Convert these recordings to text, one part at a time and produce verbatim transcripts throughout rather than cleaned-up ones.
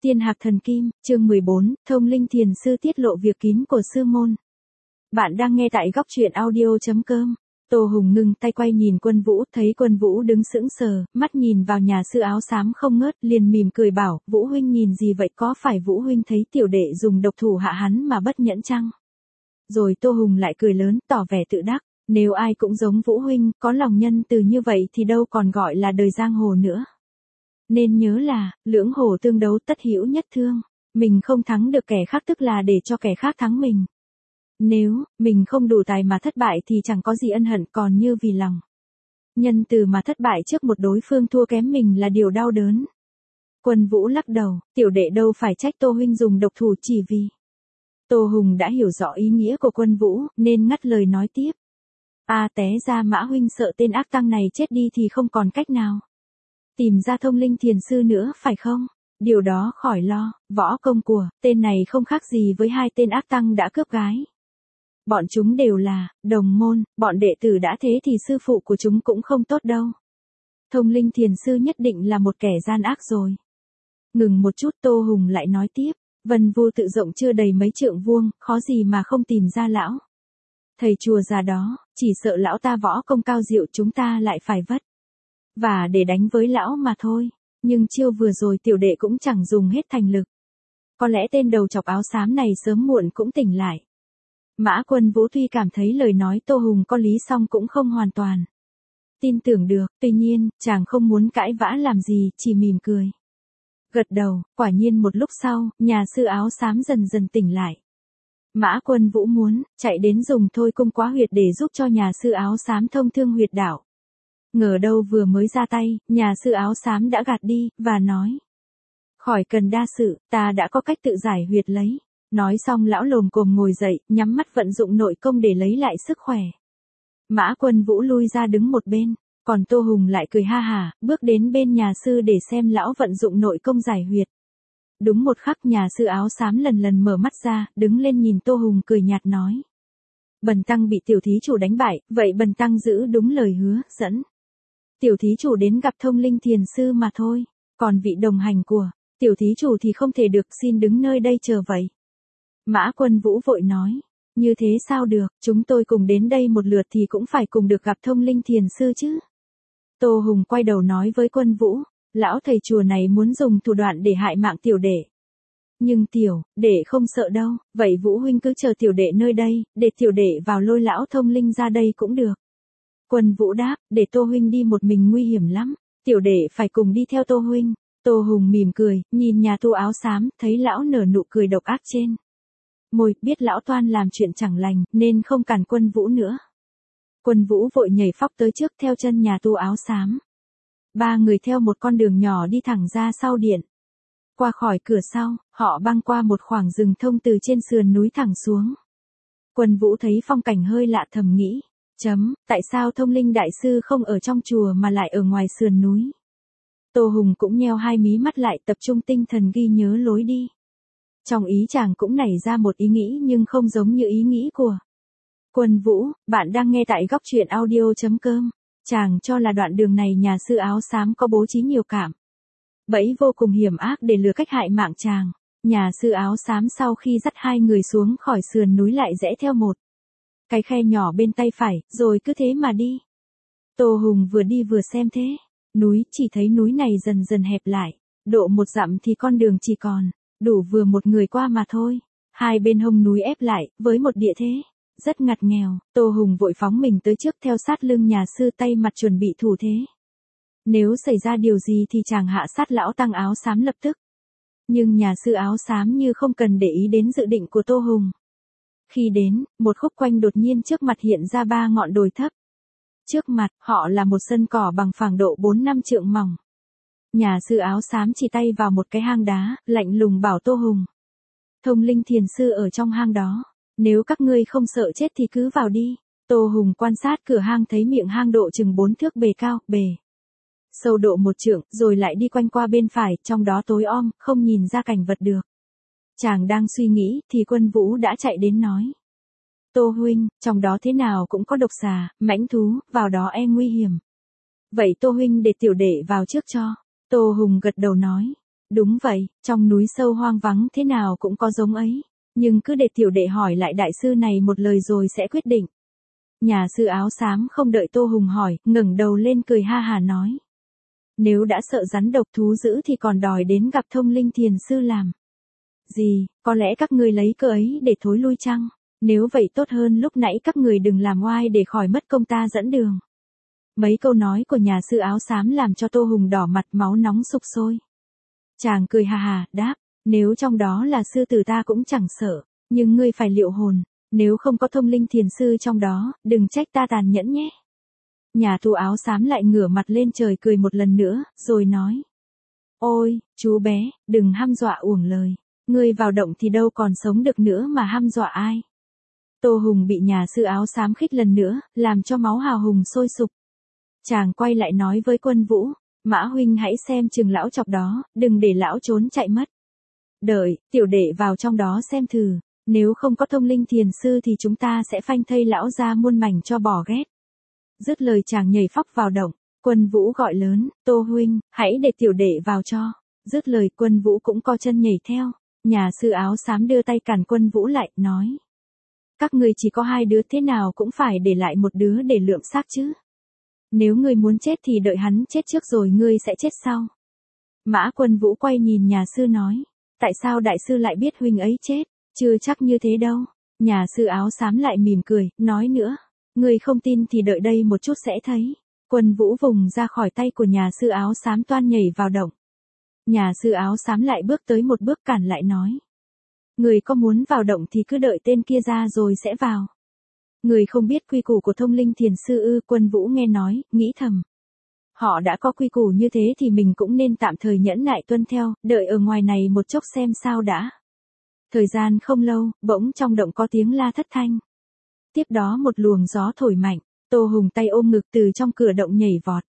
Tiên Hạc Thần Kim, chương mười bốn, Thông Linh Thiền Sư tiết lộ việc kín của sư môn. Bạn đang nghe tại góc truyện audio.com. Tô Hùng ngưng tay quay nhìn Quân Vũ, thấy Quân Vũ đứng sững sờ, mắt nhìn vào nhà sư áo xám không ngớt, liền mỉm cười bảo, Vũ huynh nhìn gì vậy, có phải Vũ huynh thấy tiểu đệ dùng độc thủ hạ hắn mà bất nhẫn chăng? Rồi Tô Hùng lại cười lớn, tỏ vẻ tự đắc, nếu ai cũng giống Vũ huynh, có lòng nhân từ như vậy thì đâu còn gọi là đời giang hồ nữa. Nên nhớ là, lưỡng hồ tương đấu tất hữu nhất thương, mình không thắng được kẻ khác tức là để cho kẻ khác thắng mình. Nếu, mình không đủ tài mà thất bại thì chẳng có gì ân hận, còn như vì lòng nhân từ mà thất bại trước một đối phương thua kém mình là điều đau đớn. Quân Vũ lắc đầu, tiểu đệ đâu phải trách Tô huynh dùng độc thủ chỉ vì. Tô Hùng đã hiểu rõ ý nghĩa của Quân Vũ, nên ngắt lời nói tiếp. A té ra Mã huynh sợ tên ác tăng này chết đi thì không còn cách nào tìm ra Thông Linh Thiền Sư nữa phải không? Điều đó khỏi lo, võ công của tên này không khác gì với hai tên ác tăng đã cướp gái. Bọn chúng đều là đồng môn, bọn đệ tử đã thế thì sư phụ của chúng cũng không tốt đâu. Thông Linh Thiền Sư nhất định là một kẻ gian ác rồi. Ngừng một chút, Tô Hùng lại nói tiếp, Vân Vu tự rộng chưa đầy mấy trượng vuông, khó gì mà không tìm ra lão thầy chùa già đó, chỉ sợ lão ta võ công cao diệu chúng ta lại phải vất và để đánh với lão mà thôi. Nhưng chiêu vừa rồi tiểu đệ cũng chẳng dùng hết thành lực. Có lẽ tên đầu chọc áo xám này sớm muộn cũng tỉnh lại. Mã Quân Vũ tuy cảm thấy lời nói Tô Hùng có lý song cũng không hoàn toàn tin tưởng được, tuy nhiên, chàng không muốn cãi vã làm gì, chỉ mỉm cười. Gật đầu, quả nhiên một lúc sau, nhà sư áo xám dần dần tỉnh lại. Mã Quân Vũ muốn chạy đến dùng thôi cung quá huyệt để giúp cho nhà sư áo xám thông thương huyệt đạo. Ngờ đâu vừa mới ra tay, nhà sư áo xám đã gạt đi, và nói. Khỏi cần đa sự, ta đã có cách tự giải huyệt lấy. Nói xong lão lồm cồm ngồi dậy, nhắm mắt vận dụng nội công để lấy lại sức khỏe. Mã Quân Vũ lui ra đứng một bên, còn Tô Hùng lại cười ha hả, bước đến bên nhà sư để xem lão vận dụng nội công giải huyệt. Đúng một khắc nhà sư áo xám lần lần mở mắt ra, đứng lên nhìn Tô Hùng cười nhạt nói. Bần tăng bị tiểu thí chủ đánh bại, vậy bần tăng giữ đúng lời hứa, dẫn tiểu thí chủ đến gặp Thông Linh Thiền Sư mà thôi, còn vị đồng hành của tiểu thí chủ thì không thể được, xin đứng nơi đây chờ vậy. Mã Quân Vũ vội nói, như thế sao được, chúng tôi cùng đến đây một lượt thì cũng phải cùng được gặp Thông Linh Thiền Sư chứ. Tô Hùng quay đầu nói với Quân Vũ, lão thầy chùa này muốn dùng thủ đoạn để hại mạng tiểu đệ. Nhưng tiểu, đệ không sợ đâu, vậy Vũ huynh cứ chờ tiểu đệ nơi đây, để tiểu đệ vào lôi lão Thông Linh ra đây cũng được. Quân Vũ đáp, để Tô huynh đi một mình nguy hiểm lắm, tiểu đệ phải cùng đi theo Tô huynh. Tô Hùng mỉm cười, nhìn nhà tu áo xám, thấy lão nở nụ cười độc ác trên môi, biết lão toan làm chuyện chẳng lành, nên không cản Quân Vũ nữa. Quân Vũ vội nhảy phóc tới trước theo chân nhà tu áo xám. Ba người theo một con đường nhỏ đi thẳng ra sau điện. Qua khỏi cửa sau, họ băng qua một khoảng rừng thông từ trên sườn núi thẳng xuống. Quân Vũ thấy phong cảnh hơi lạ thầm nghĩ, chấm, tại sao Thông Linh Đại Sư không ở trong chùa mà lại ở ngoài sườn núi? Tô Hùng cũng nheo hai mí mắt lại, tập trung tinh thần ghi nhớ lối đi. Trong ý chàng cũng nảy ra một ý nghĩ nhưng không giống như ý nghĩ của Quân Vũ. Bạn đang nghe tại góc truyện audio.com. Chàng cho là đoạn đường này nhà sư áo xám có bố trí nhiều cảm bẫy vô cùng hiểm ác để lừa cách hại mạng chàng. Nhà sư áo xám sau khi dắt hai người xuống khỏi sườn núi lại rẽ theo một cái khe nhỏ bên tay phải, rồi cứ thế mà đi. Tô Hùng vừa đi vừa xem thế núi, chỉ thấy núi này dần dần hẹp lại, độ một dặm thì con đường chỉ còn đủ vừa một người qua mà thôi. Hai bên hông núi ép lại, với một địa thế rất ngặt nghèo. Tô Hùng vội phóng mình tới trước theo sát lưng nhà sư, tay mặt chuẩn bị thủ thế. Nếu xảy ra điều gì thì chàng hạ sát lão tăng áo xám lập tức. Nhưng nhà sư áo xám như không cần để ý đến dự định của Tô Hùng. Khi đến, một khúc quanh đột nhiên trước mặt hiện ra ba ngọn đồi thấp. Trước mặt, họ là một sân cỏ bằng phẳng độ bốn năm trượng mỏng. Nhà sư áo xám chỉ tay vào một cái hang đá, lạnh lùng bảo Tô Hùng. Thông Linh Thiền Sư ở trong hang đó. Nếu các ngươi không sợ chết thì cứ vào đi. Tô Hùng quan sát cửa hang thấy miệng hang độ chừng bốn thước bề cao, bề sâu độ một trượng, rồi lại đi quanh qua bên phải, trong đó tối om, không nhìn ra cảnh vật được. Chàng đang suy nghĩ, thì Quân Vũ đã chạy đến nói. Tô huynh, trong đó thế nào cũng có độc xà, mãnh thú, vào đó e nguy hiểm. Vậy Tô huynh để tiểu đệ vào trước cho. Tô Hùng gật đầu nói. Đúng vậy, trong núi sâu hoang vắng thế nào cũng có giống ấy. Nhưng cứ để tiểu đệ hỏi lại đại sư này một lời rồi sẽ quyết định. Nhà sư áo xám không đợi Tô Hùng hỏi, ngẩng đầu lên cười ha hà nói. Nếu đã sợ rắn độc thú dữ thì còn đòi đến gặp Thông Linh Thiền Sư làm gì, có lẽ các ngươi lấy cơ ấy để thối lui chăng? Nếu vậy tốt hơn lúc nãy các người đừng làm oai để khỏi mất công ta dẫn đường. Mấy câu nói của nhà sư áo xám làm cho Tô Hùng đỏ mặt, máu nóng sục sôi. Chàng cười hà hà, đáp, nếu trong đó là sư tử ta cũng chẳng sợ, nhưng ngươi phải liệu hồn, nếu không có Thông Linh Thiền Sư trong đó, đừng trách ta tàn nhẫn nhé. Nhà tu áo xám lại ngửa mặt lên trời cười một lần nữa, rồi nói. Ôi, chú bé, đừng hăm dọa uổng lời, ngươi vào động thì đâu còn sống được nữa mà hăm dọa ai. Tô Hùng bị nhà sư áo xám khích lần nữa, làm cho máu hào hùng sôi sục. Chàng quay lại nói với Quân Vũ, Mã huynh hãy xem chừng lão chọc đó, đừng để lão trốn chạy mất. Đợi, tiểu đệ vào trong đó xem thử, nếu không có Thông Linh Thiền Sư thì chúng ta sẽ phanh thây lão ra muôn mảnh cho bỏ ghét. Dứt lời chàng nhảy phóc vào động, Quân Vũ gọi lớn, Tô huynh, hãy để tiểu đệ vào cho. Dứt lời Quân Vũ cũng co chân nhảy theo, nhà sư áo xám đưa tay cản Quân Vũ lại, nói. Các ngươi chỉ có hai đứa thế nào cũng phải để lại một đứa để lượm xác chứ. Nếu ngươi muốn chết thì đợi hắn chết trước rồi ngươi sẽ chết sau. Mã Quân Vũ quay nhìn nhà sư nói, tại sao đại sư lại biết huynh ấy chết, chưa chắc như thế đâu. Nhà sư áo xám lại mỉm cười, nói nữa, ngươi không tin thì đợi đây một chút sẽ thấy. Quân Vũ vùng ra khỏi tay của nhà sư áo xám toan nhảy vào động. Nhà sư áo xám lại bước tới một bước cản lại nói. Người có muốn vào động thì cứ đợi tên kia ra rồi sẽ vào. Người không biết quy củ của Thông Linh Thiền Sư ư? Quân Vũ nghe nói, nghĩ thầm. Họ đã có quy củ như thế thì mình cũng nên tạm thời nhẫn nại tuân theo, đợi ở ngoài này một chốc xem sao đã. Thời gian không lâu, bỗng trong động có tiếng la thất thanh. Tiếp đó một luồng gió thổi mạnh, Tô Hùng tay ôm ngực từ trong cửa động nhảy vọt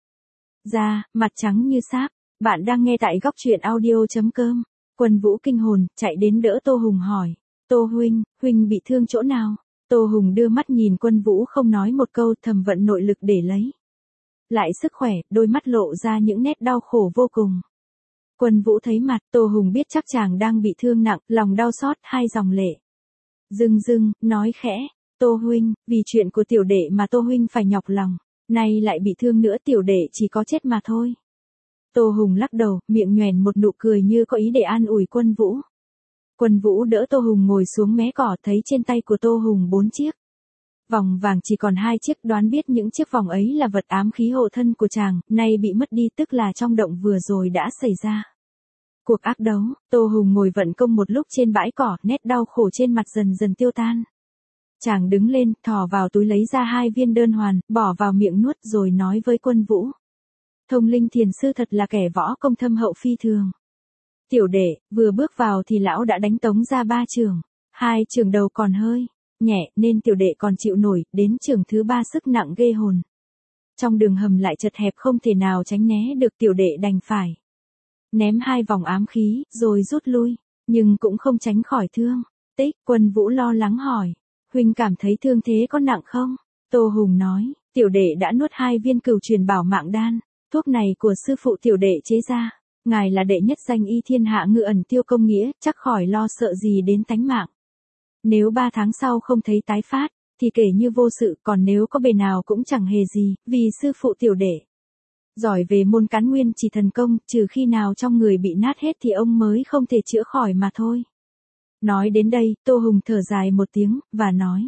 ra, mặt trắng như sáp. Bạn đang nghe tại góc truyện audio chấm com. Quân Vũ kinh hồn, chạy đến đỡ Tô Hùng hỏi. Tô huynh, huynh bị thương chỗ nào? Tô Hùng đưa mắt nhìn Quân Vũ không nói một câu, thầm vận nội lực để lấy lại sức khỏe, đôi mắt lộ ra những nét đau khổ vô cùng. Quân Vũ thấy mặt, Tô Hùng biết chắc chàng đang bị thương nặng, lòng đau xót, hai dòng lệ rưng rưng, nói khẽ, Tô huynh, vì chuyện của tiểu đệ mà Tô huynh phải nhọc lòng, nay lại bị thương nữa, tiểu đệ chỉ có chết mà thôi. Tô Hùng lắc đầu, miệng nhoẻn một nụ cười như có ý để an ủi Quân Vũ. Quân Vũ đỡ Tô Hùng ngồi xuống mé cỏ, thấy trên tay của Tô Hùng bốn chiếc vòng vàng, chỉ còn hai chiếc, đoán biết những chiếc vòng ấy là vật ám khí hộ thân của chàng, nay bị mất đi, tức là trong động vừa rồi đã xảy ra cuộc ác đấu. Tô Hùng ngồi vận công một lúc trên bãi cỏ, nét đau khổ trên mặt dần dần tiêu tan. Chàng đứng lên, thò vào túi lấy ra hai viên đơn hoàn, bỏ vào miệng nuốt rồi nói với Quân Vũ. Thông Linh Thiền Sư thật là kẻ võ công thâm hậu phi thường. Tiểu đệ, vừa bước vào thì lão đã đánh tống ra ba trường. Hai trường đầu còn hơi nhẹ nên tiểu đệ còn chịu nổi, đến trường thứ ba sức nặng ghê hồn. Trong đường hầm lại chật hẹp không thể nào tránh né được, tiểu đệ đành phải ném hai vòng ám khí, rồi rút lui, nhưng cũng không tránh khỏi thương tích. Quân Vũ lo lắng hỏi, huynh cảm thấy thương thế có nặng không? Tô Hùng nói, tiểu đệ đã nuốt hai viên cửu truyền bảo mạng đan, thuốc này của sư phụ tiểu đệ chế ra, ngài là đệ nhất danh y thiên hạ ngự ẩn tiêu công nghĩa, chắc khỏi lo sợ gì đến tánh mạng. Nếu ba tháng sau không thấy tái phát, thì kể như vô sự, còn nếu có bề nào cũng chẳng hề gì, vì sư phụ tiểu đệ giỏi về môn cán nguyên chỉ thần công, trừ khi nào trong người bị nát hết thì ông mới không thể chữa khỏi mà thôi. Nói đến đây, Tô Hùng thở dài một tiếng, và nói.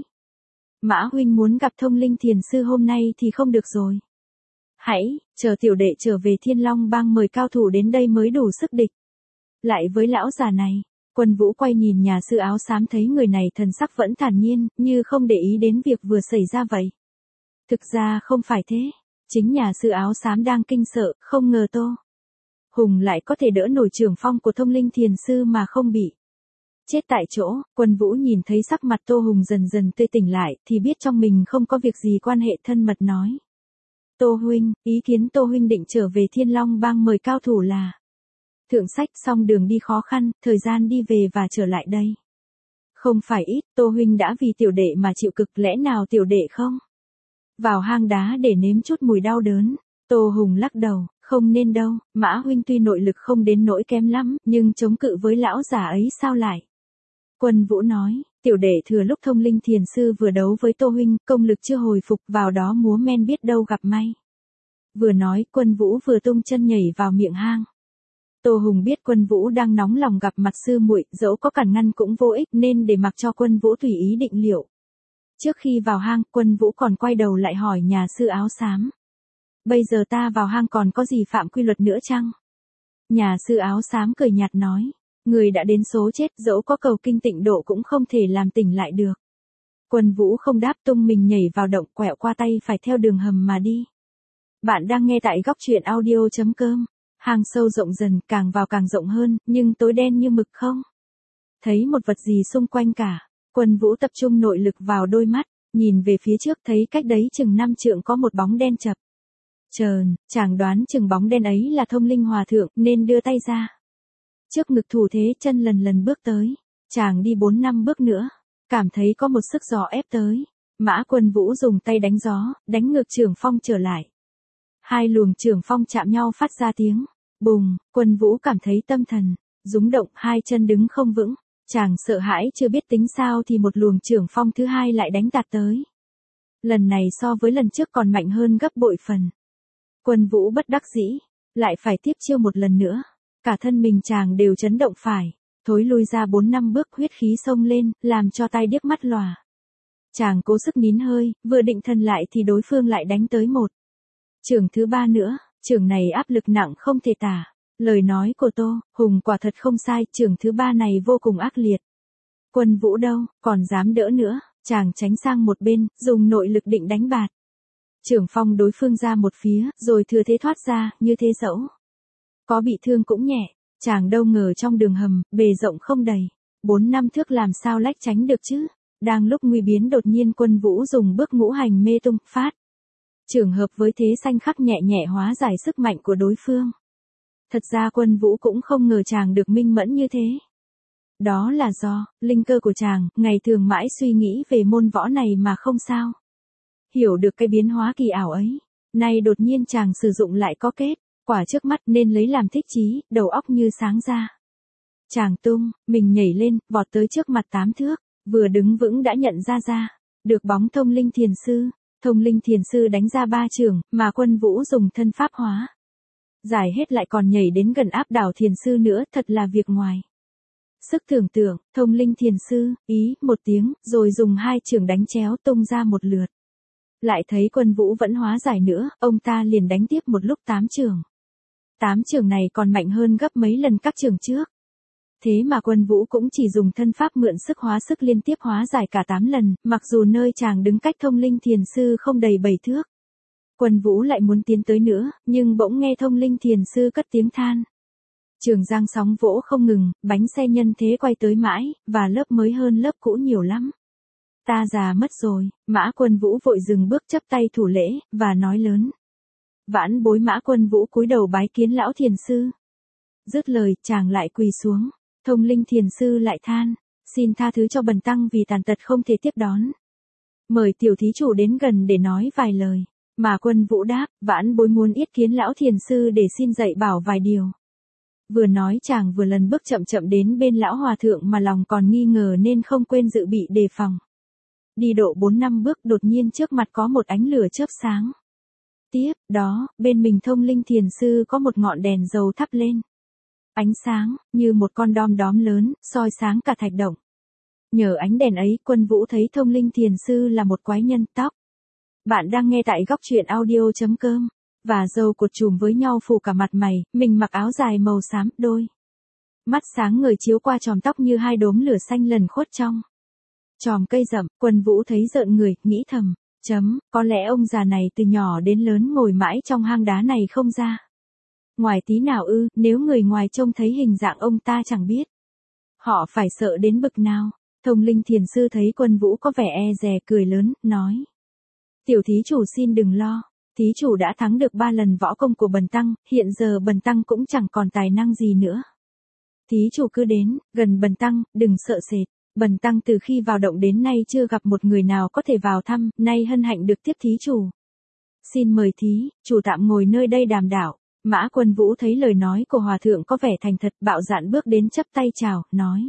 Mã huynh muốn gặp Thông Linh Thiền Sư hôm nay thì không được rồi. Hãy, chờ tiểu đệ trở về Thiên Long Bang mời cao thủ đến đây mới đủ sức địch lại với lão già này. Quân Vũ quay nhìn nhà sư áo xám, thấy người này thần sắc vẫn thản nhiên, như không để ý đến việc vừa xảy ra vậy. Thực ra không phải thế. Chính nhà sư áo xám đang kinh sợ, không ngờ Tô Hùng lại có thể đỡ nổi trưởng phong của Thông Linh Thiền Sư mà không bị chết tại chỗ. Quân Vũ nhìn thấy sắc mặt Tô Hùng dần dần tươi tỉnh lại, thì biết trong mình không có việc gì, quan hệ thân mật nói. Tô huynh, ý kiến Tô huynh định trở về Thiên Long Bang mời cao thủ là thượng sách, xong đường đi khó khăn, thời gian đi về và trở lại đây không phải ít. Tô huynh đã vì tiểu đệ mà chịu cực, lẽ nào tiểu đệ không vào hang đá để nếm chút mùi đau đớn? Tô Hùng lắc đầu, không Không nên đâu, Mã huynh tuy nội lực không đến nỗi kém lắm, nhưng chống cự với lão già ấy sao lại? Quân Vũ nói, tiểu đệ thừa lúc thông linh thiền sư vừa đấu với Tô huynh, công lực chưa hồi phục, vào đó múa men biết đâu gặp may. Vừa nói, Quân Vũ vừa tung chân nhảy vào miệng hang. Tô Hùng biết Quân Vũ đang nóng lòng gặp mặt sư muội, dẫu có cản ngăn cũng vô ích nên để mặc cho Quân Vũ tùy ý định liệu. Trước khi vào hang, Quân Vũ còn quay đầu lại hỏi nhà sư áo xám. Bây giờ ta vào hang còn có gì phạm quy luật nữa chăng? Nhà sư áo xám cười nhạt nói. Người đã đến số chết, dẫu có cầu kinh tịnh độ cũng không thể làm tỉnh lại được. Quân Vũ không đáp, tung mình nhảy vào động, quẹo qua tay phải theo đường hầm mà đi. Bạn đang nghe tại góc truyện audio chấm com. Hang sâu rộng dần, càng vào càng rộng hơn, nhưng tối đen như mực không thấy một vật gì xung quanh cả. Quân Vũ tập trung nội lực vào đôi mắt, nhìn về phía trước thấy cách đấy chừng năm trượng có một bóng đen chập chờn, chàng đoán chừng bóng đen ấy là Thông Linh Hòa thượng nên đưa tay ra. Trước ngực thủ thế, chân lần lần bước tới. Chàng đi bốn năm bước nữa, cảm thấy có một sức gió ép tới. Mã Quân Vũ dùng tay đánh gió, đánh ngược chưởng phong trở lại. Hai luồng chưởng phong chạm nhau phát ra tiếng bùng. Quân Vũ cảm thấy tâm thần rúng động, hai chân đứng không vững. Chàng sợ hãi chưa biết tính sao thì một luồng chưởng phong thứ hai lại đánh tạt tới. Lần này so với lần trước còn mạnh hơn gấp bội phần. Quân Vũ bất đắc dĩ, lại phải tiếp chiêu một lần nữa. Cả thân mình chàng đều chấn động phải, thối lui ra bốn năm bước, huyết khí xông lên, làm cho tai điếc mắt lòa. Chàng cố sức nín hơi, vừa định thần lại thì đối phương lại đánh tới một chưởng thứ ba nữa, chưởng này áp lực nặng không thể tả. Lời nói của Tô Hùng quả thật không sai, chưởng thứ ba này vô cùng ác liệt. Quân Vũ đâu, còn dám đỡ nữa, chàng tránh sang một bên, dùng nội lực định đánh bạt. Chưởng phong đối phương ra một phía, rồi thừa thế thoát ra, như thế dẫu có bị thương cũng nhẹ. Chàng đâu ngờ trong đường hầm, bề rộng không đầy bốn năm thước làm sao lách tránh được chứ. Đang lúc nguy biến đột nhiên Quân Vũ dùng bước ngũ hành mê tung, phát chưởng hợp với thế xanh khắc nhẹ nhẹ hóa giải sức mạnh của đối phương. Thật ra Quân Vũ cũng không ngờ chàng được minh mẫn như thế. Đó là do linh cơ của chàng, ngày thường mãi suy nghĩ về môn võ này mà không sao hiểu được cái biến hóa kỳ ảo ấy. Nay đột nhiên chàng sử dụng lại có kết quả trước mắt nên lấy làm thích chí, đầu óc như sáng ra. Chàng tung mình nhảy lên, vọt tới trước mặt tám thước, vừa đứng vững đã nhận ra ra được bóng Thông Linh Thiền sư. Thông Linh Thiền sư đánh ra ba chưởng, mà Quân Vũ dùng thân pháp hóa giải hết lại còn nhảy đến gần áp đảo thiền sư nữa, thật là việc ngoài sức tưởng tượng. Thông Linh Thiền sư ý một tiếng, rồi dùng hai chưởng đánh chéo tung ra một lượt. Lại thấy Quân Vũ vẫn hóa giải nữa, ông ta liền đánh tiếp một lúc tám chưởng. Tám chưởng này còn mạnh hơn gấp mấy lần các chưởng trước. Thế mà Quân Vũ cũng chỉ dùng thân pháp mượn sức hóa sức liên tiếp hóa giải cả tám lần, mặc dù nơi chàng đứng cách Thông Linh Thiền sư không đầy bảy thước. Quân Vũ lại muốn tiến tới nữa, nhưng bỗng nghe Thông Linh Thiền sư cất tiếng than. Trường giang sóng vỗ không ngừng, bánh xe nhân thế quay tới mãi, và lớp mới hơn lớp cũ nhiều lắm. Ta già mất rồi. Mã Quân Vũ vội dừng bước chắp tay thủ lễ, và nói lớn. Vãn bối Mã Quân Vũ cúi đầu bái kiến lão thiền sư. Dứt lời, chàng lại quỳ xuống. Thông Linh Thiền sư lại than. Xin tha thứ cho bần tăng vì tàn tật không thể tiếp đón. Mời tiểu thí chủ đến gần để nói vài lời. Mà Quân Vũ đáp, vãn bối muốn yết kiến lão thiền sư để xin dạy bảo vài điều. Vừa nói chàng vừa lần bước chậm chậm đến bên lão hòa thượng mà lòng còn nghi ngờ nên không quên dự bị đề phòng. Đi độ bốn năm bước đột nhiên trước mặt có một ánh lửa chớp sáng. Tiếp đó, bên mình Thông Linh Thiền sư có một ngọn đèn dầu thắp lên. Ánh sáng, như một con đom đóm lớn, soi sáng cả thạch động. Nhờ ánh đèn ấy, Quân Vũ thấy Thông Linh Thiền sư là một quái nhân tóc. Bạn đang nghe tại góc truyện audio chấm com. Và râu cột chùm với nhau phủ cả mặt mày, mình mặc áo dài màu xám, đôi mắt sáng ngời chiếu qua chòm tóc như hai đốm lửa xanh lần khuất trong chòm cây rậm. Quân Vũ thấy rợn người, nghĩ thầm, chấm, có lẽ ông già này từ nhỏ đến lớn ngồi mãi trong hang đá này không ra ngoài tí nào ư, nếu người ngoài trông thấy hình dạng ông ta chẳng biết họ phải sợ đến bực nào. Thông Linh Thiền sư thấy Quân Vũ có vẻ e dè, cười lớn, nói. Tiểu thí chủ xin đừng lo. Thí chủ đã thắng được ba lần võ công của bần tăng, hiện giờ bần tăng cũng chẳng còn tài năng gì nữa. Thí chủ cứ đến, gần bần tăng, đừng sợ sệt. Bần tăng từ khi vào động đến nay chưa gặp một người nào có thể vào thăm, nay hân hạnh được tiếp thí chủ. Xin mời thí chủ tạm ngồi nơi đây đàm đạo. Mã Quân Vũ thấy lời nói của hòa thượng có vẻ thành thật, bạo dạn bước đến chắp tay chào, nói.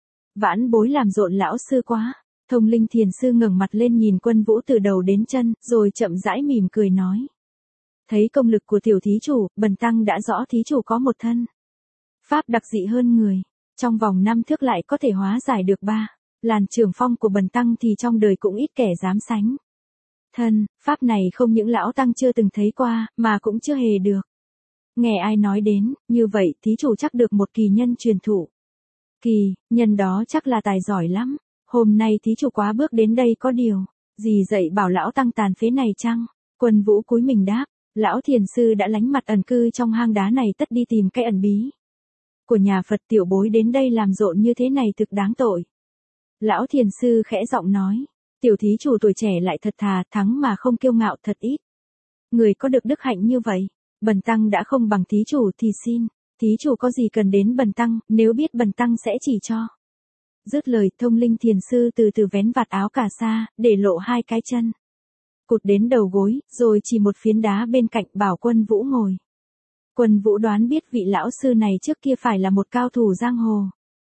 Vãn bối làm rộn lão sư quá. Thông Linh Thiền Sư ngẩng mặt lên nhìn Quân Vũ từ đầu đến chân, rồi chậm rãi mỉm cười nói. Thấy công lực của tiểu thí chủ, bần tăng đã rõ thí chủ có một thân pháp đặc dị hơn người. Trong vòng năm thước lại có thể hóa giải được ba làn trường phong của bần tăng thì trong đời cũng ít kẻ dám sánh. Thân, pháp này không những lão tăng chưa từng thấy qua, mà cũng chưa hề được nghe ai nói đến, như vậy thí chủ chắc được một kỳ nhân truyền thụ. Kỳ, nhân đó chắc là tài giỏi lắm. Hôm nay thí chủ quá bước đến đây có điều gì dạy bảo lão tăng tàn phế này chăng? Quân Vũ cúi mình đáp, lão thiền sư đã lánh mặt ẩn cư trong hang đá này tất đi tìm cái ẩn bí của nhà Phật, tiểu bối đến đây làm rộn như thế này thực đáng tội. Lão thiền sư khẽ giọng nói, tiểu thí chủ tuổi trẻ lại thật thà, thắng mà không kiêu ngạo thật ít. Người có được đức hạnh như vậy, bần tăng đã không bằng thí chủ thì xin, thí chủ có gì cần đến bần tăng, nếu biết bần tăng sẽ chỉ cho. Dứt lời, Thông Linh Thiền Sư từ từ vén vạt áo cà sa, để lộ hai cái chân cụt đến đầu gối, rồi chỉ một phiến đá bên cạnh bảo Quân Vũ ngồi. Quân Vũ đoán biết vị lão sư này trước kia phải là một cao thủ giang hồ.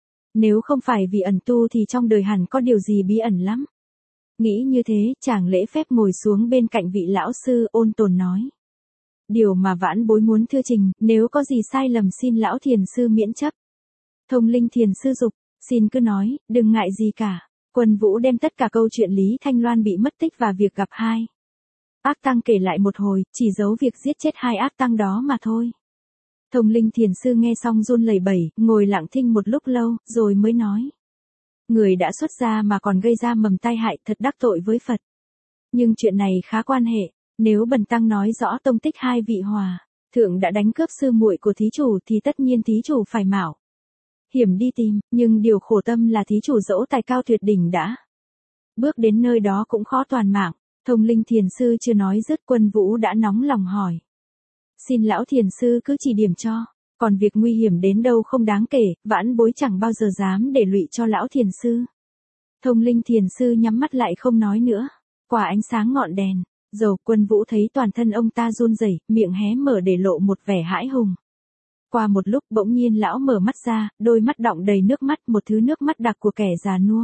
Nếu không phải vì ẩn tu thì trong đời hẳn có điều gì bí ẩn lắm. Nghĩ như thế, chàng lễ phép ngồi xuống bên cạnh vị lão sư, ôn tồn nói. Điều mà vãn bối muốn thưa trình, nếu có gì sai lầm xin lão thiền sư miễn chấp. Thông Linh Thiền Sư dục, xin cứ nói, đừng ngại gì cả. Quân Vũ đem tất cả câu chuyện Lý Thanh Loan bị mất tích và việc gặp hai ác tăng kể lại một hồi, chỉ giấu việc giết chết hai ác tăng đó mà thôi. Thông Linh Thiền Sư nghe xong run lẩy bẩy, ngồi lặng thinh một lúc lâu, rồi mới nói. Người đã xuất gia mà còn gây ra mầm tai hại, thật đắc tội với Phật. Nhưng chuyện này khá quan hệ, nếu bần tăng nói rõ tông tích hai vị hòa thượng đã đánh cướp sư muội của thí chủ thì tất nhiên thí chủ phải mạo hiểm đi tìm, nhưng điều khổ tâm là thí chủ dẫu tài cao tuyệt đỉnh đã bước đến nơi đó cũng khó toàn mạng. Thông Linh Thiền Sư chưa nói dứt, Quân Vũ đã nóng lòng hỏi. Xin lão thiền sư cứ chỉ điểm cho, còn việc nguy hiểm đến đâu không đáng kể, vãn bối chẳng bao giờ dám để lụy cho lão thiền sư. Thông Linh Thiền Sư nhắm mắt lại không nói nữa. Qua ánh sáng ngọn đèn dầu, Quân Vũ thấy toàn thân ông ta run rẩy, miệng hé mở để lộ một vẻ hãi hùng. Qua một lúc bỗng nhiên lão mở mắt ra, đôi mắt đọng đầy nước mắt, một thứ nước mắt đặc của kẻ già nua.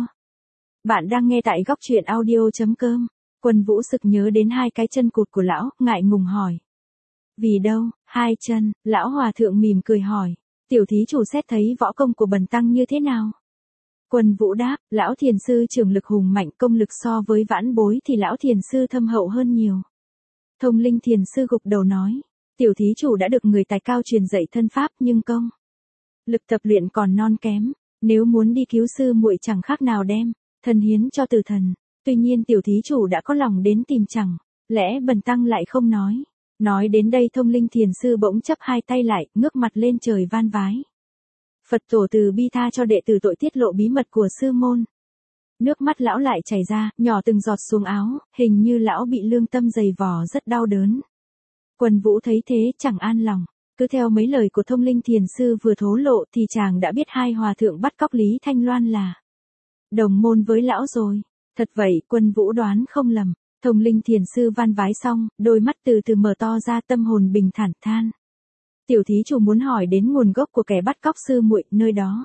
Bạn đang nghe tại góc truyện audio chấm com. Quân Vũ sực nhớ đến hai cái chân cụt của lão, ngại ngùng hỏi. Vì đâu, hai chân, lão hòa thượng mỉm cười hỏi. Tiểu thí chủ xét thấy võ công của bần tăng như thế nào? Quân Vũ đáp, lão thiền sư trường lực hùng mạnh, công lực so với vãn bối thì lão thiền sư thâm hậu hơn nhiều. Thông Linh Thiền Sư gục đầu nói. Tiểu thí chủ đã được người tài cao truyền dạy thân pháp nhưng công lực tập luyện còn non kém, nếu muốn đi cứu sư muội chẳng khác nào đem thân hiến cho tử thần. Tuy nhiên tiểu thí chủ đã có lòng đến tìm, chẳng lẽ bần tăng lại không nói. Nói đến đây Thông Linh Thiền Sư bỗng chắp hai tay lại, ngước mặt lên trời van vái. Phật tổ từ bi tha cho đệ tử tội tiết lộ bí mật của sư môn. Nước mắt lão lại chảy ra, nhỏ từng giọt xuống áo, hình như lão bị lương tâm dày vò rất đau đớn. Quân Vũ thấy thế chẳng an lòng, cứ theo mấy lời của Thông Linh Thiền Sư vừa thố lộ thì chàng đã biết hai hòa thượng bắt cóc Lý Thanh Loan là đồng môn với lão rồi. Thật vậy, Quân Vũ đoán không lầm. Thông Linh Thiền Sư van vái xong, đôi mắt từ từ mở to ra, tâm hồn bình thản than. Tiểu thí chủ muốn hỏi đến nguồn gốc của kẻ bắt cóc sư muội, nơi đó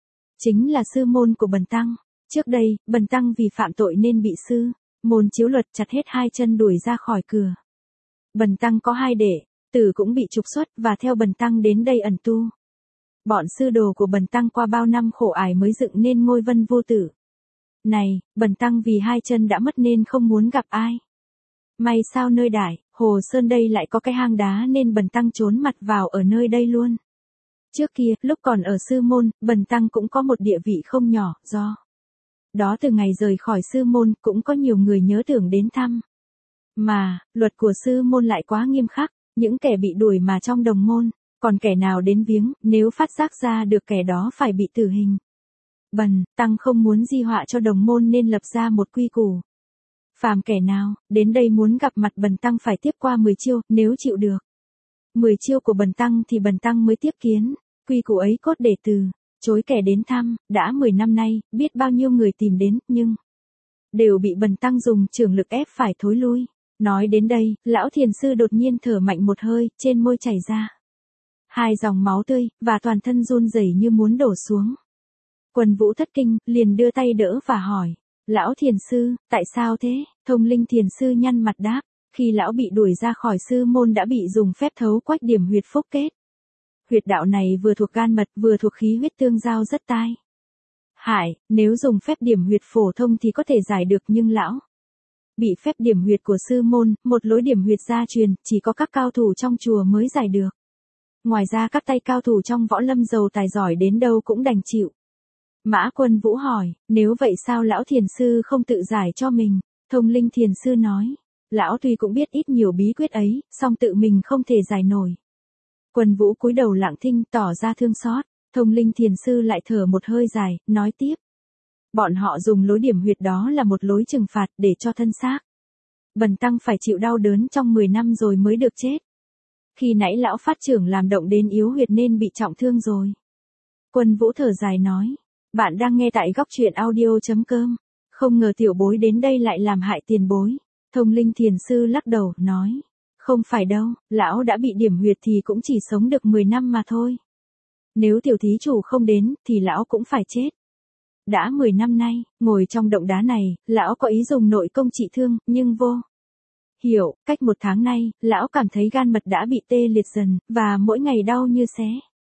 chính là sư môn của bần tăng. Trước đây, bần tăng vì phạm tội nên bị sư môn chiếu luật chặt hết hai chân đuổi ra khỏi cửa. Bần tăng có hai đệ tử cũng bị trục xuất và theo bần tăng đến đây ẩn tu. Bọn sư đồ của bần tăng qua bao năm khổ ải mới dựng nên ngôi Vân Vô Tử này, bần tăng vì hai chân đã mất nên không muốn gặp ai. May sao nơi Đại Hồ Sơn đây lại có cái hang đá nên bần tăng trốn mặt vào ở nơi đây luôn. Trước kia, lúc còn ở sư môn, bần tăng cũng có một địa vị không nhỏ, do đó từ ngày rời khỏi sư môn cũng có nhiều người nhớ tưởng đến thăm. Mà, luật của sư môn lại quá nghiêm khắc, những kẻ bị đuổi mà trong đồng môn, còn kẻ nào đến viếng, nếu phát giác ra được kẻ đó phải bị tử hình. Bần tăng không muốn di họa cho đồng môn nên lập ra một quy củ. Phàm kẻ nào đến đây muốn gặp mặt bần tăng phải tiếp qua mười chiêu, nếu chịu được mười chiêu của bần tăng thì bần tăng mới tiếp kiến. Quy củ ấy cốt để từ chối kẻ đến thăm, đã mười năm nay, biết bao nhiêu người tìm đến, nhưng đều bị bần tăng dùng trường lực ép phải thối lui. Nói đến đây, lão thiền sư đột nhiên thở mạnh một hơi, trên môi chảy ra hai dòng máu tươi, và toàn thân run rẩy như muốn đổ xuống. Quân Vũ thất kinh, liền đưa tay đỡ và hỏi, lão thiền sư, tại sao thế? Thông linh thiền sư nhăn mặt đáp, khi lão bị đuổi ra khỏi sư môn đã bị dùng phép thấu quách điểm huyệt phúc kết. Huyệt đạo này vừa thuộc gan mật vừa thuộc khí huyết tương giao rất tai hại, nếu dùng phép điểm huyệt phổ thông thì có thể giải được nhưng lão bị phép điểm huyệt của sư môn, một lối điểm huyệt gia truyền, chỉ có các cao thủ trong chùa mới giải được. Ngoài ra các tay cao thủ trong võ lâm giàu tài giỏi đến đâu cũng đành chịu. Mã Quân Vũ hỏi, nếu vậy sao lão thiền sư không tự giải cho mình? Thông linh thiền sư nói, lão tuy cũng biết ít nhiều bí quyết ấy, song tự mình không thể giải nổi. Quân Vũ cúi đầu lặng thinh tỏ ra thương xót, thông linh thiền sư lại thở một hơi dài, nói tiếp. Bọn họ dùng lối điểm huyệt đó là một lối trừng phạt để cho thân xác bần tăng phải chịu đau đớn trong mười năm rồi mới được chết. Khi nãy lão phát trưởng làm động đến yếu huyệt nên bị trọng thương rồi. Quân Vũ thở dài nói, bạn đang nghe tại góc truyện audio chấm com, không ngờ tiểu bối đến đây lại làm hại tiền bối. Thông linh thiền sư lắc đầu, nói, không phải đâu, lão đã bị điểm huyệt thì cũng chỉ sống được mười năm mà thôi. Nếu tiểu thí chủ không đến, thì lão cũng phải chết. Đã mười năm nay, ngồi trong động đá này, lão có ý dùng nội công trị thương, nhưng vô hiểu, cách một tháng nay, lão cảm thấy gan mật đã bị tê liệt dần, và mỗi ngày đau như xé.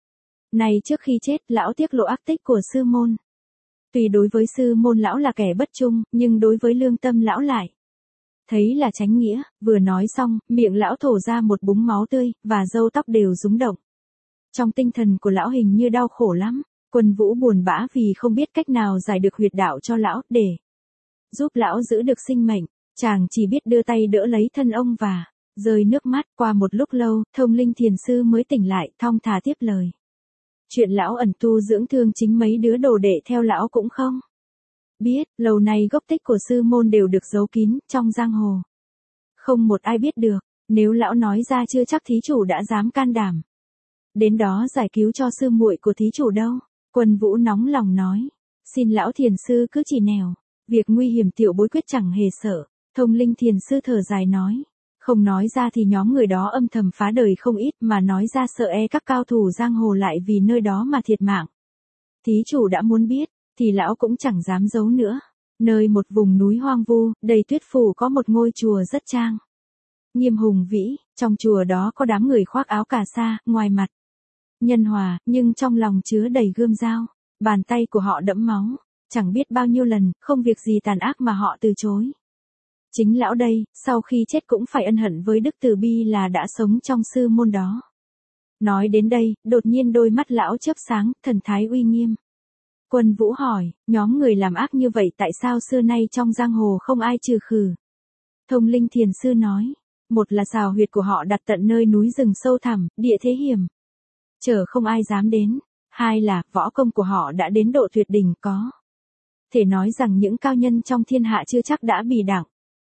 Này trước khi chết, lão tiết lộ ác tích của sư môn. Tuy đối với sư môn lão là kẻ bất trung, nhưng đối với lương tâm lão lại thấy là chánh nghĩa. Vừa nói xong, miệng lão thổ ra một búng máu tươi, và râu tóc đều rúng động. Trong tinh thần của lão hình như đau khổ lắm. Quân Vũ buồn bã vì không biết cách nào giải được huyệt đạo cho lão, để giúp lão giữ được sinh mệnh. Chàng chỉ biết đưa tay đỡ lấy thân ông và rơi nước mắt. Qua một lúc lâu, thông linh thiền sư mới tỉnh lại, thong thả tiếp lời. Chuyện lão ẩn tu dưỡng thương chính mấy đứa đồ đệ theo lão cũng không biết, lâu nay gốc tích của sư môn đều được giấu kín, trong giang hồ. Không một ai biết được, nếu lão nói ra chưa chắc thí chủ đã dám can đảm đến đó giải cứu cho sư muội của thí chủ đâu. Quân Vũ nóng lòng nói, xin lão thiền sư cứ chỉ nẻo, việc nguy hiểm tiểu bối quyết chẳng hề sợ. Thông linh thiền sư thở dài nói, không nói ra thì nhóm người đó âm thầm phá đời không ít, mà nói ra sợ e các cao thủ giang hồ lại vì nơi đó mà thiệt mạng. Thí chủ đã muốn biết, thì lão cũng chẳng dám giấu nữa. Nơi một vùng núi hoang vu, đầy tuyết phủ có một ngôi chùa rất trang nghiêm hùng vĩ, trong chùa đó có đám người khoác áo cà sa, ngoài mặt nhân hòa, nhưng trong lòng chứa đầy gươm dao, bàn tay của họ đẫm máu, chẳng biết bao nhiêu lần, không việc gì tàn ác mà họ từ chối. Chính lão đây, sau khi chết cũng phải ân hận với đức từ bi là đã sống trong sư môn đó. Nói đến đây, đột nhiên đôi mắt lão chớp sáng, thần thái uy nghiêm. Quân Vũ hỏi, nhóm người làm ác như vậy tại sao xưa nay trong giang hồ không ai trừ khử? Thông linh thiền sư nói, một là xào huyệt của họ đặt tận nơi núi rừng sâu thẳm, địa thế hiểm trở không ai dám đến. Hai là, võ công của họ đã đến độ tuyệt đỉnh, có thể nói rằng những cao nhân trong thiên hạ chưa chắc đã bì đặng.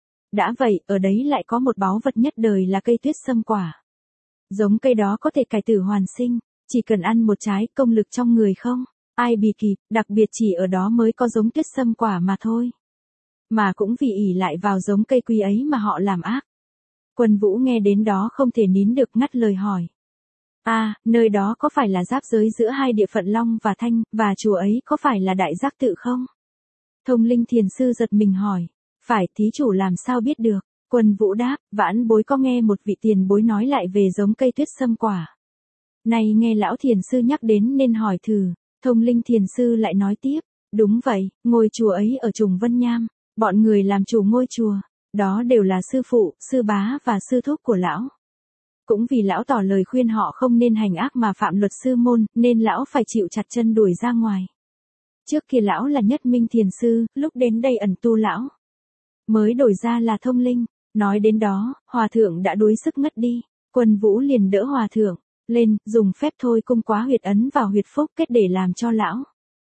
Đã vậy, ở đấy lại có một báu vật nhất đời là cây tuyết sâm quả. Giống cây đó có thể cải tử hoàn sinh, chỉ cần ăn một trái, công lực trong người không ai bì kịp, đặc biệt chỉ ở đó mới có giống tuyết sâm quả mà thôi. Mà cũng vì ỷ lại vào giống cây quý ấy mà họ làm ác. Quân Vũ nghe đến đó không thể nín được, ngắt lời hỏi. À, nơi đó có phải là giáp giới giữa hai địa phận Long và Thanh, và chùa ấy có phải là Đại Giác Tự không? Thông linh thiền sư giật mình hỏi. Phải, thí chủ làm sao biết được? Quân Vũ đáp, vãn bối có nghe một vị tiền bối nói lại về giống cây tuyết sâm quả. Này nghe lão thiền sư nhắc đến nên hỏi thử. Thông linh thiền sư lại nói tiếp, đúng vậy, ngôi chùa ấy ở Trùng Vân Nham, bọn người làm chủ ngôi chùa, đó đều là sư phụ, sư bá và sư thúc của lão. Cũng vì lão tỏ lời khuyên họ không nên hành ác mà phạm luật sư môn, nên lão phải chịu chặt chân đuổi ra ngoài. Trước kia lão là Nhất Minh thiền sư, lúc đến đây ẩn tu lão mới đổi ra là thông linh. Nói đến đó, hòa thượng đã đuối sức ngất đi. Quân Vũ liền đỡ hòa thượng lên, dùng phép thôi cung quá huyệt ấn vào huyệt phúc kết để làm cho lão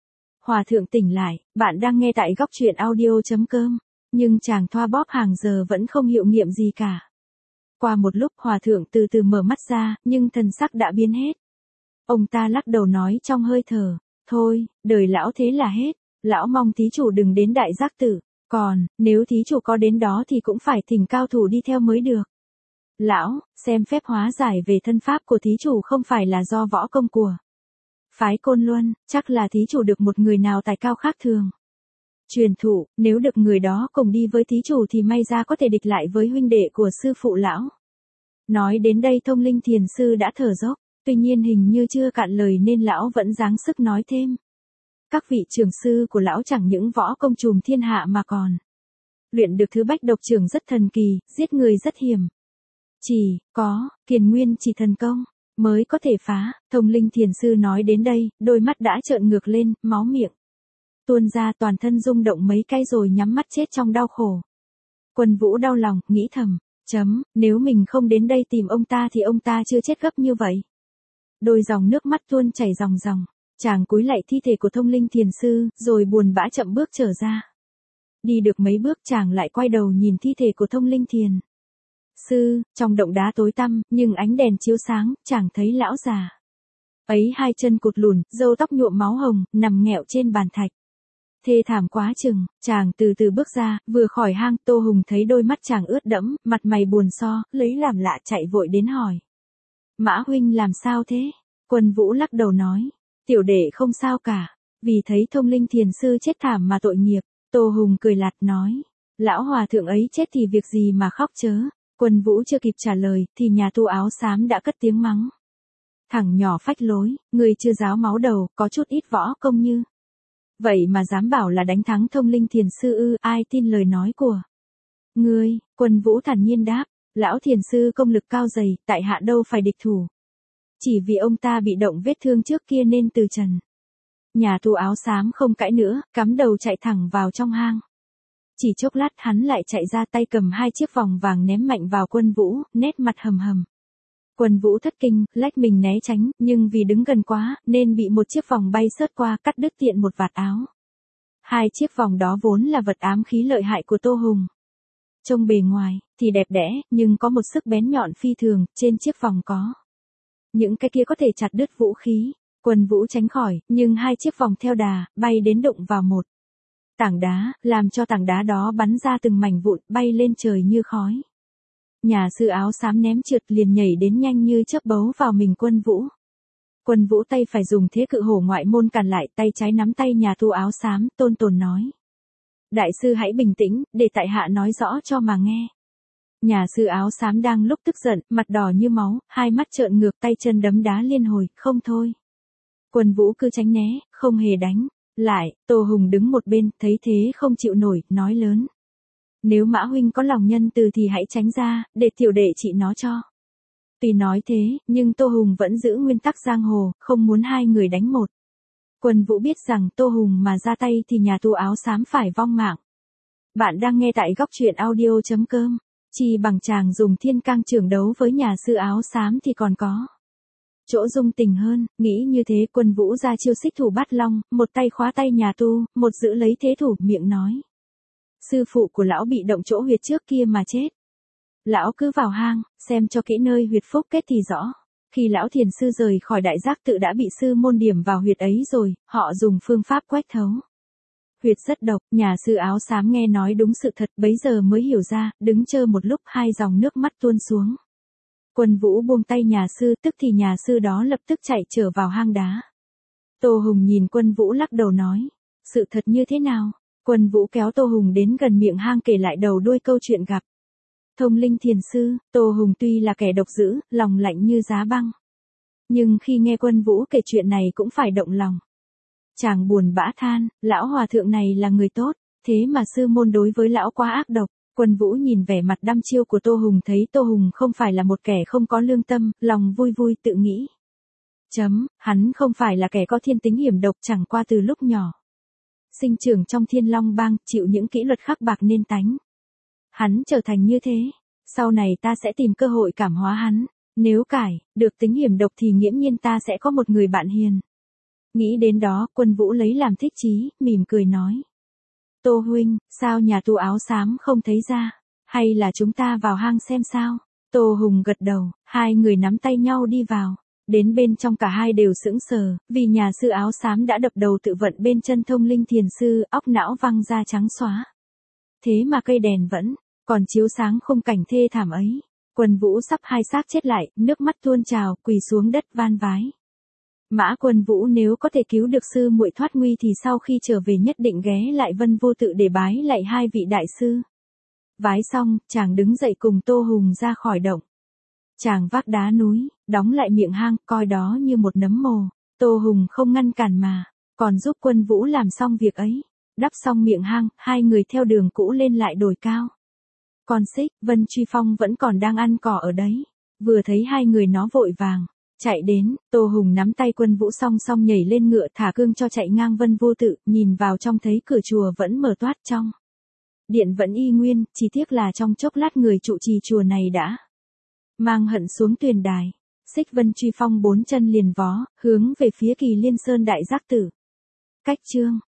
hòa thượng tỉnh lại. Bạn đang nghe tại góc truyện audio chấm com, nhưng chàng thoa bóp hàng giờ vẫn không hiệu nghiệm gì cả. Qua một lúc hòa thượng từ từ mở mắt ra, nhưng thần sắc đã biến hết. Ông ta lắc đầu nói trong hơi thở, thôi, đời lão thế là hết, lão mong thí chủ đừng đến Đại Giác Tự, còn, nếu thí chủ có đến đó thì cũng phải thỉnh cao thủ đi theo mới được. Lão, xem phép hóa giải về thân pháp của thí chủ không phải là do võ công của phái Côn Luân, chắc là thí chủ được một người nào tài cao khác thường truyền thụ, nếu được người đó cùng đi với thí chủ thì may ra có thể địch lại với huynh đệ của sư phụ lão. Nói đến đây Thông Linh Thiền Sư đã thở dốc, tuy nhiên hình như chưa cạn lời nên lão vẫn giáng sức nói thêm. Các vị trưởng sư của lão chẳng những võ công trùm thiên hạ mà còn luyện được thứ bách độc trưởng rất thần kỳ, giết người rất hiểm. Chỉ có Kiền Nguyên chỉ thần công mới có thể phá. Thông Linh Thiền Sư nói đến đây, đôi mắt đã trợn ngược lên, máu miệng tuôn ra, toàn thân rung động mấy cái rồi nhắm mắt chết trong đau khổ. Quân Vũ đau lòng, nghĩ thầm, chấm, nếu mình không đến đây tìm ông ta thì ông ta chưa chết gấp như vậy. Đôi dòng nước mắt tuôn chảy ròng ròng, chàng cúi lạy thi thể của Thông Linh Thiền Sư, rồi buồn bã chậm bước trở ra. Đi được mấy bước chàng lại quay đầu nhìn thi thể của Thông Linh Thiền Sư, trong động đá tối tăm, nhưng ánh đèn chiếu sáng, chàng thấy lão già ấy hai chân cụt lùn, râu tóc nhuộm máu hồng, nằm nghẹo trên bàn thạch. Thê thảm quá chừng, chàng từ từ bước ra, vừa khỏi hang, Tô Hùng thấy đôi mắt chàng ướt đẫm, mặt mày buồn so, lấy làm lạ chạy vội đến hỏi. Mã huynh làm sao thế? Quân Vũ lắc đầu nói, tiểu đệ không sao cả, vì thấy Thông Linh Thiền Sư chết thảm mà tội nghiệp. Tô Hùng cười lạt nói, lão hòa thượng ấy chết thì việc gì mà khóc chớ. Quân Vũ chưa kịp trả lời, thì nhà tu áo xám đã cất tiếng mắng. Thằng nhỏ phách lối, người chưa ráo máu đầu, có chút ít võ công như vậy mà dám bảo là đánh thắng Thông Linh Thiền Sư ư, ai tin lời nói của ngươi? Quân Vũ thản nhiên đáp, lão thiền sư công lực cao dày, tại hạ đâu phải địch thủ. Chỉ vì ông ta bị động vết thương trước kia nên từ trần. Nhà tu áo xám không cãi nữa, cắm đầu chạy thẳng vào trong hang. Chỉ chốc lát hắn lại chạy ra, tay cầm hai chiếc vòng vàng ném mạnh vào Quân Vũ, nét mặt hầm hầm. Quân Vũ thất kinh, lách mình né tránh, nhưng vì đứng gần quá, nên bị một chiếc vòng bay sớt qua, cắt đứt tiện một vạt áo. Hai chiếc vòng đó vốn là vật ám khí lợi hại của Tô Hùng. Trông bề ngoài thì đẹp đẽ, nhưng có một sức bén nhọn phi thường, trên chiếc vòng có những cái kia có thể chặt đứt vũ khí. Quân Vũ tránh khỏi, nhưng hai chiếc vòng theo đà, bay đến đụng vào một tảng đá, làm cho tảng đá đó bắn ra từng mảnh vụn, bay lên trời như khói. Nhà sư áo xám ném trượt liền nhảy đến nhanh như chớp bấu vào mình Quân Vũ. Quân Vũ tay phải dùng thế cự hổ ngoại môn cản lại, tay trái nắm tay nhà tu áo xám, tôn tồn nói. Đại sư hãy bình tĩnh, để tại hạ nói rõ cho mà nghe. Nhà sư áo xám đang lúc tức giận, mặt đỏ như máu, hai mắt trợn ngược, tay chân đấm đá liên hồi, không thôi. Quân Vũ cứ tránh né, không hề đánh lại. Tô Hùng đứng một bên, thấy thế không chịu nổi, nói lớn. Nếu Mã huynh có lòng nhân từ thì hãy tránh ra, để tiểu đệ trị nó cho. Tuy nói thế, nhưng Tô Hùng vẫn giữ nguyên tắc giang hồ, không muốn hai người đánh một. Quân Vũ biết rằng Tô Hùng mà ra tay thì nhà tu áo xám phải vong mạng. Bạn đang nghe tại góc truyện audio chấm com. Chi bằng chàng dùng thiên cang trường đấu với nhà sư áo xám thì còn có chỗ dung tình hơn. Nghĩ như thế, Quân Vũ ra chiêu xích thủ bát long, một tay khóa tay nhà tu, một giữ lấy thế thủ, miệng nói. Sư phụ của lão bị động chỗ huyệt trước kia mà chết. Lão cứ vào hang, xem cho kỹ nơi huyệt phúc kết thì rõ. Khi lão thiền sư rời khỏi đại giác tự đã bị sư môn điểm vào huyệt ấy rồi, họ dùng phương pháp quét thấu huyệt rất độc. Nhà sư áo xám nghe nói đúng sự thật, bấy giờ mới hiểu ra, đứng chờ một lúc, hai dòng nước mắt tuôn xuống. Quân Vũ buông tay nhà sư, tức thì nhà sư đó lập tức chạy trở vào hang đá. Tô Hùng nhìn Quân Vũ lắc đầu nói, sự thật như thế nào? Quân Vũ kéo Tô Hùng đến gần miệng hang kể lại đầu đuôi câu chuyện gặp Thông Linh Thiền Sư. Tô Hùng tuy là kẻ độc dữ, lòng lạnh như giá băng, nhưng khi nghe Quân Vũ kể chuyện này cũng phải động lòng. Chàng buồn bã than, lão hòa thượng này là người tốt, thế mà sư môn đối với lão quá ác độc. Quân Vũ nhìn vẻ mặt đăm chiêu của Tô Hùng, thấy Tô Hùng không phải là một kẻ không có lương tâm, lòng vui vui tự nghĩ. Chấm, hắn không phải là kẻ có thiên tính hiểm độc, chẳng qua từ lúc nhỏ sinh trưởng trong Thiên Long Bang, chịu những kỷ luật khắc bạc nên tánh hắn trở thành như thế. Sau này ta sẽ tìm cơ hội cảm hóa hắn, nếu cải được tính hiểm độc thì nghiễm nhiên ta sẽ có một người bạn hiền. Nghĩ đến đó, Quân Vũ lấy làm thích chí, mỉm cười nói. Tô huynh, sao nhà tu áo xám không thấy ra? Hay là chúng ta vào hang xem sao? Tô Hùng gật đầu, hai người nắm tay nhau đi vào. Đến bên trong cả hai đều sững sờ, vì nhà sư áo xám đã đập đầu tự vận bên chân Thông Linh Thiền Sư, óc não văng ra trắng xóa. Thế mà cây đèn vẫn còn chiếu sáng khung cảnh thê thảm ấy. Quân Vũ sắp hai xác chết lại, nước mắt tuôn trào, quỳ xuống đất van vái. Mã Quân Vũ nếu có thể cứu được sư muội thoát nguy thì sau khi trở về nhất định ghé lại Vân Vô Tự để bái lại hai vị đại sư. Vái xong, chàng đứng dậy cùng Tô Hùng ra khỏi động. Chàng vác đá núi, đóng lại miệng hang, coi đó như một nấm mồ. Tô Hùng không ngăn cản mà, còn giúp Quân Vũ làm xong việc ấy. Đắp xong miệng hang, hai người theo đường cũ lên lại đồi cao. Còn Xích, Vân Truy Phong vẫn còn đang ăn cỏ ở đấy. Vừa thấy hai người nó vội vàng chạy đến, Tô Hùng nắm tay Quân Vũ song song nhảy lên ngựa thả cương cho chạy ngang Vân Vô Tự, nhìn vào trong thấy cửa chùa vẫn mở toát trong. Điện vẫn y nguyên, chỉ tiếc là trong chốc lát người trụ trì chùa này đã mang hận xuống tuyền đài. Xích Vân Truy Phong bốn chân liền vó, hướng về phía Kỳ Liên Sơn Đại Giác Tử. Cách chương